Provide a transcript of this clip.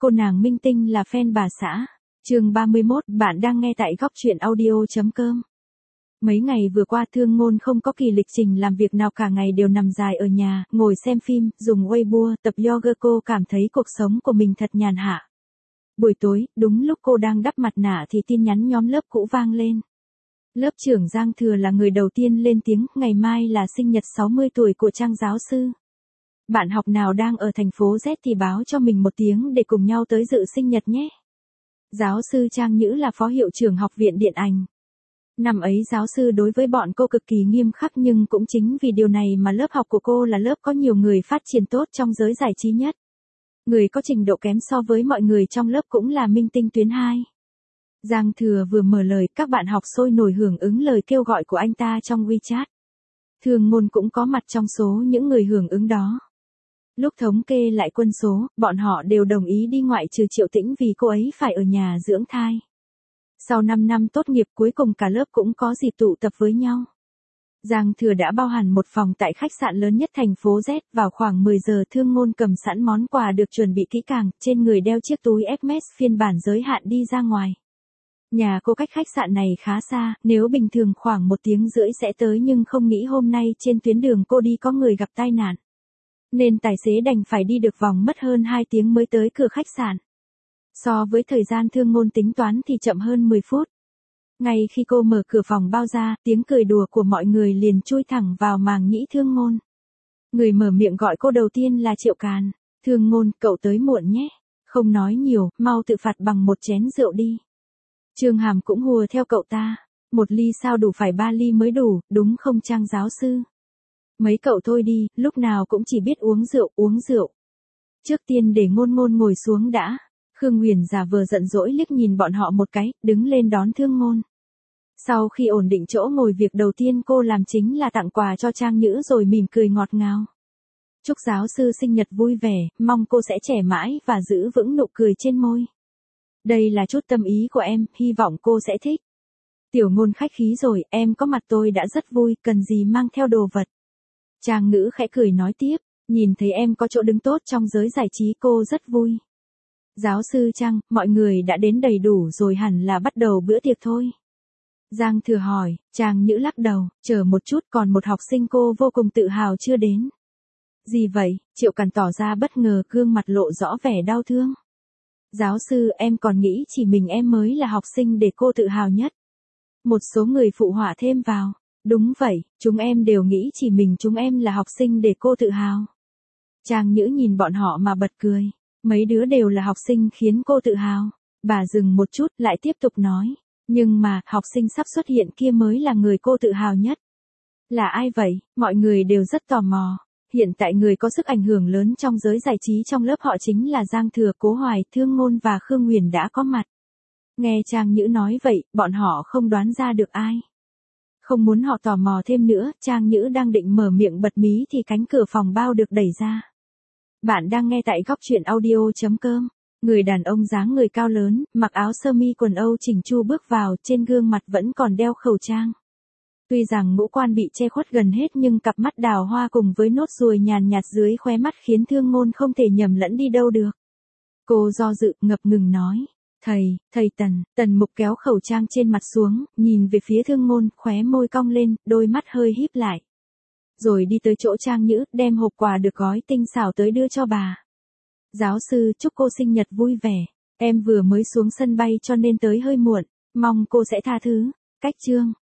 Cô nàng minh tinh là fan bà xã. Chương 31, bạn đang nghe tại góc truyện audio.com. Mấy ngày vừa qua Thương Ngôn không có kỳ lịch trình làm việc nào, cả ngày đều nằm dài ở nhà, ngồi xem phim, dùng Weibo, tập yoga. Cô cảm thấy cuộc sống của mình thật nhàn hạ. Buổi tối, đúng lúc cô đang đắp mặt nạ thì tin nhắn nhóm lớp cũ vang lên. Lớp trưởng Giang Thừa là người đầu tiên lên tiếng, ngày mai là sinh nhật 60 tuổi của Trang giáo sư. Bạn học nào đang ở thành phố Z thì báo cho mình một tiếng để cùng nhau tới dự sinh nhật nhé. Giáo sư Trang Nhữ là phó hiệu trưởng học viện điện ảnh. Năm ấy giáo sư đối với bọn cô cực kỳ nghiêm khắc, nhưng cũng chính vì điều này mà lớp học của cô là lớp có nhiều người phát triển tốt trong giới giải trí nhất. Người có trình độ kém so với mọi người trong lớp cũng là minh tinh tuyến 2. Giang Thừa vừa mở lời, các bạn học sôi nổi hưởng ứng lời kêu gọi của anh ta trong WeChat. Thương Ngôn cũng có mặt trong số những người hưởng ứng đó. Lúc thống kê lại quân số, bọn họ đều đồng ý đi ngoại trừ Triệu Tĩnh vì cô ấy phải ở nhà dưỡng thai. Sau 5 năm tốt nghiệp cuối cùng cả lớp cũng có dịp tụ tập với nhau. Giang Thừa đã bao hẳn một phòng tại khách sạn lớn nhất thành phố Z. Vào khoảng 10 giờ Thương Ngôn cầm sẵn món quà được chuẩn bị kỹ càng, trên người đeo chiếc túi Hermes phiên bản giới hạn đi ra ngoài. Nhà cô cách khách sạn này khá xa, nếu bình thường khoảng 1 tiếng rưỡi sẽ tới, nhưng không nghĩ hôm nay trên tuyến đường cô đi có người gặp tai nạn. Nên tài xế đành phải đi được vòng mất hơn 2 tiếng mới tới cửa khách sạn. So với thời gian Thương Ngôn tính toán thì chậm hơn 10 phút. Ngay khi cô mở cửa phòng bao ra, tiếng cười đùa của mọi người liền chui thẳng vào màng nhĩ Thương Ngôn. Người mở miệng gọi cô đầu tiên là Triệu Càn. Thương Ngôn, cậu tới muộn nhé. Không nói nhiều, mau tự phạt bằng một chén rượu đi. Trương Hàm cũng hùa theo cậu ta. 1 ly sao đủ, phải 3 ly mới đủ, đúng không Trang giáo sư? Mấy cậu thôi đi, lúc nào cũng chỉ biết uống rượu. Trước tiên để Ngôn Ngôn ngồi xuống đã. Khương Huyền giả vờ giận dỗi liếc nhìn bọn họ một cái, đứng lên đón Thương Ngôn. Sau khi ổn định chỗ ngồi, việc đầu tiên cô làm chính là tặng quà cho Trang Nhữ rồi mỉm cười ngọt ngào. Chúc giáo sư sinh nhật vui vẻ, mong cô sẽ trẻ mãi và giữ vững nụ cười trên môi. Đây là chút tâm ý của em, hy vọng cô sẽ thích. Tiểu Ngôn khách khí rồi, em có mặt tôi đã rất vui, cần gì mang theo đồ vật. Trang Ngữ khẽ cười nói tiếp, nhìn thấy em có chỗ đứng tốt trong giới giải trí cô rất vui. Giáo sư Trang, mọi người đã đến đầy đủ rồi, hẳn là bắt đầu bữa tiệc thôi. Giang Thừa hỏi, Trang Nhữ lắc đầu, chờ một chút, còn một học sinh cô vô cùng tự hào chưa đến. Gì vậy? Triệu Càn tỏ ra bất ngờ, gương mặt lộ rõ vẻ đau thương. Giáo sư, em còn nghĩ chỉ mình em mới là học sinh để cô tự hào nhất. Một số người phụ họa thêm vào. Đúng vậy, chúng em đều nghĩ chỉ mình chúng em là học sinh để cô tự hào. Trang Nhữ nhìn bọn họ mà bật cười. Mấy đứa đều là học sinh khiến cô tự hào. Bà dừng một chút lại tiếp tục nói. Nhưng mà, học sinh sắp xuất hiện kia mới là người cô tự hào nhất. Là ai vậy? Mọi người đều rất tò mò. Hiện tại người có sức ảnh hưởng lớn trong giới giải trí trong lớp họ chính là Giang Thừa, Cố Hoài, Thương Ngôn và Khương Huyền đã có mặt. Nghe Trang Nhữ nói vậy, bọn họ không đoán ra được ai. Không muốn họ tò mò thêm nữa, Trang Nhữ đang định mở miệng bật mí thì cánh cửa phòng bao được đẩy ra. Bạn đang nghe tại góc truyện audio.com. Người đàn ông dáng người cao lớn, mặc áo sơ mi quần Âu chỉnh chu bước vào, trên gương mặt vẫn còn đeo khẩu trang. Tuy rằng ngũ quan bị che khuất gần hết nhưng cặp mắt đào hoa cùng với nốt ruồi nhàn nhạt dưới khóe mắt khiến Thương Ngôn không thể nhầm lẫn đi đâu được. Cô do dự, ngập ngừng nói. Thầy Tần Mục kéo khẩu trang trên mặt xuống, nhìn về phía Thương Ngôn, khóe môi cong lên, đôi mắt hơi híp lại. Rồi đi tới chỗ Trang Nhữ, đem hộp quà được gói tinh xảo tới đưa cho bà. Giáo sư, chúc cô sinh nhật vui vẻ. Em vừa mới xuống sân bay cho nên tới hơi muộn, mong cô sẽ tha thứ. Cách chương.